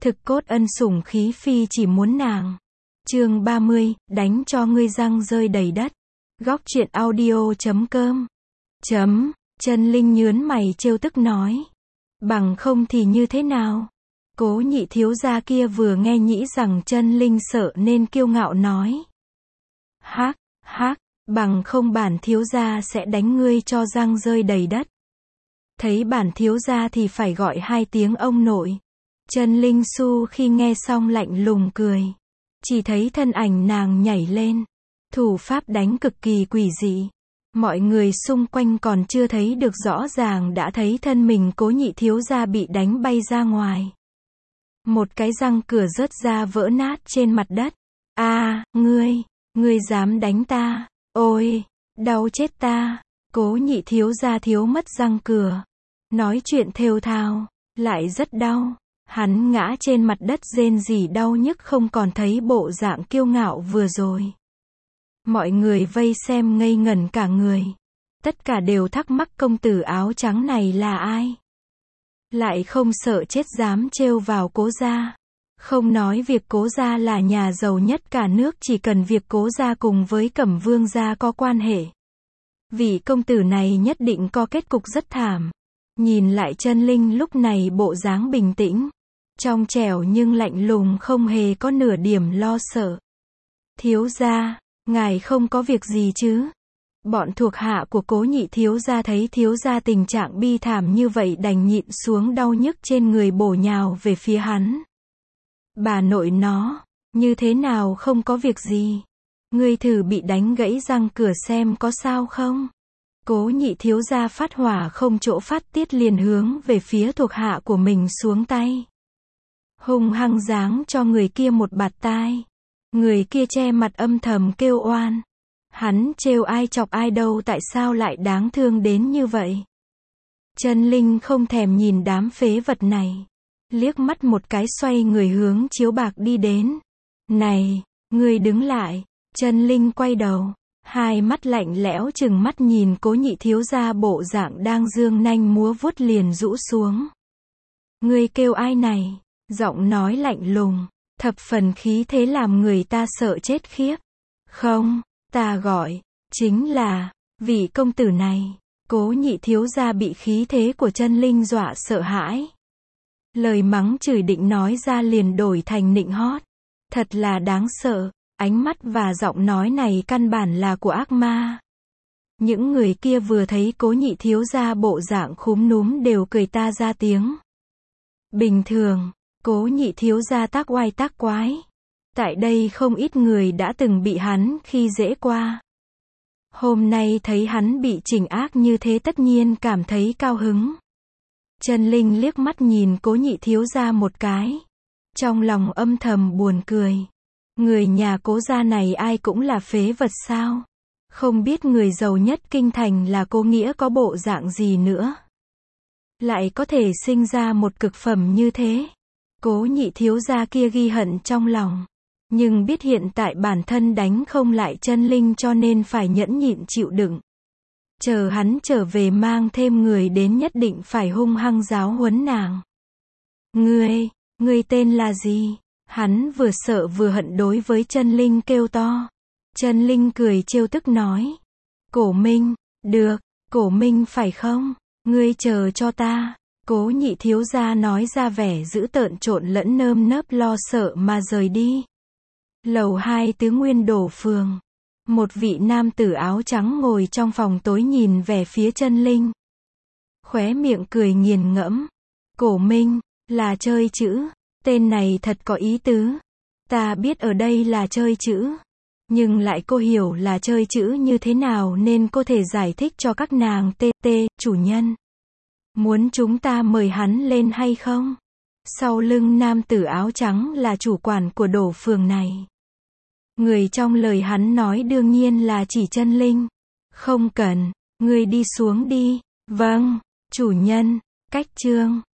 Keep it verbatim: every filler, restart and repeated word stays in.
thực cốt ân sủng khí phi chỉ muốn nàng. Chương ba mươi, đánh cho ngươi răng rơi đầy đất. Góc truyện audio chấm com. Chấm, Chân Linh nhướn mày trêu tức nói. Bằng không thì như thế nào? Cố nhị thiếu gia kia vừa nghe nghĩ rằng Chân Linh sợ nên kiêu ngạo nói. Hác, hác, bằng không bản thiếu gia sẽ đánh ngươi cho răng rơi đầy đất. Thấy bản thiếu gia thì phải gọi hai tiếng ông nội. Chân Linh Su khi nghe xong lạnh lùng cười. Chỉ thấy thân ảnh nàng nhảy lên. Thủ pháp đánh cực kỳ quỷ dị. Mọi người xung quanh còn chưa thấy được rõ ràng đã thấy thân mình cố nhị thiếu gia bị đánh bay ra ngoài. Một cái răng cửa rớt ra vỡ nát trên mặt đất. A, à, ngươi, ngươi dám đánh ta, ôi, đau chết ta. Cố nhị thiếu gia thiếu mất răng cửa. Nói chuyện thều thào, lại rất đau. Hắn ngã trên mặt đất rên rỉ đau nhức không còn thấy bộ dạng kiêu ngạo vừa rồi. Mọi người vây xem ngây ngẩn cả người. Tất cả đều thắc mắc công tử áo trắng này là ai? Lại không sợ chết dám trêu vào cố gia. Không nói việc cố gia là nhà giàu nhất cả nước, chỉ cần việc cố gia cùng với Cẩm Vương gia có quan hệ. Vị công tử này nhất định có kết cục rất thảm. Nhìn lại Chân Linh lúc này bộ dáng bình tĩnh, trong trẻo nhưng lạnh lùng, không hề có nửa điểm lo sợ. Thiếu gia, ngài không có việc gì chứ? Bọn thuộc hạ của cố nhị thiếu gia thấy thiếu gia tình trạng bi thảm như vậy đành nhịn xuống đau nhức trên người bổ nhào về phía hắn. Bà nội nó, như thế nào không có việc gì? Ngươi thử bị đánh gãy răng cửa xem có sao không? Cố nhị thiếu gia phát hỏa không chỗ phát tiết liền hướng về phía thuộc hạ của mình xuống tay. Hung hăng giáng cho người kia một bạt tai. Người kia che mặt âm thầm kêu oan. Hắn trêu ai chọc ai đâu, tại sao lại đáng thương đến như vậy? Chân Linh không thèm nhìn đám phế vật này. Liếc mắt một cái xoay người hướng chiếu bạc đi đến. Này, ngươi đứng lại. Chân Linh quay đầu. Hai mắt lạnh lẽo chừng mắt nhìn cố nhị thiếu gia bộ dạng đang dương nanh múa vuốt liền rũ xuống. Ngươi kêu ai này? Giọng nói lạnh lùng, thập phần khí thế làm người ta sợ chết khiếp. Không, ta gọi, chính là, vị công tử này. Cố nhị thiếu gia bị khí thế của Chân Linh dọa sợ hãi. Lời mắng chửi định nói ra liền đổi thành nịnh hót. Thật là đáng sợ, ánh mắt và giọng nói này căn bản là của ác ma. Những người kia vừa thấy cố nhị thiếu gia bộ dạng khúm núm đều cười ta ra tiếng. Bình thường, cố nhị thiếu gia tác oai tác quái. Tại đây không ít người đã từng bị hắn khi dễ qua. Hôm nay thấy hắn bị trừng ác như thế tất nhiên cảm thấy cao hứng. Chân Linh liếc mắt nhìn cố nhị thiếu gia một cái. Trong lòng âm thầm buồn cười. Người nhà cố gia này ai cũng là phế vật sao? Không biết người giàu nhất kinh thành là Cố Nghĩa có bộ dạng gì nữa. Lại có thể sinh ra một cực phẩm như thế. Cố nhị thiếu gia kia ghi hận trong lòng. Nhưng biết hiện tại bản thân đánh không lại Chân Linh cho nên phải nhẫn nhịn chịu đựng. Chờ hắn trở về mang thêm người đến nhất định phải hung hăng giáo huấn nàng. Ngươi, ngươi tên là gì? Hắn vừa sợ vừa hận đối với Chân Linh kêu to. Chân Linh cười trêu tức nói. Cổ Minh, được, Cổ Minh phải không? Ngươi chờ cho ta. Cố nhị thiếu gia nói ra vẻ dữ tợn trộn lẫn nơm nớp lo sợ mà rời đi. Lầu hai Tứ Nguyên Đổ Phường. Một vị nam tử áo trắng ngồi trong phòng tối nhìn về phía Chân Linh. Khóe miệng cười nghiền ngẫm. Cổ Minh, là chơi chữ. Tên này thật có ý tứ. Ta biết ở đây là chơi chữ. Nhưng lại cô hiểu là chơi chữ như thế nào nên cô thể giải thích cho các nàng. Tê tê, chủ nhân. Muốn chúng ta mời hắn lên hay không? Sau lưng nam tử áo trắng là chủ quản của Đổ Phường này. Người trong lời hắn nói đương nhiên là chỉ Chân Linh. Không cần, ngươi đi xuống đi. Vâng, chủ nhân. Cách chương.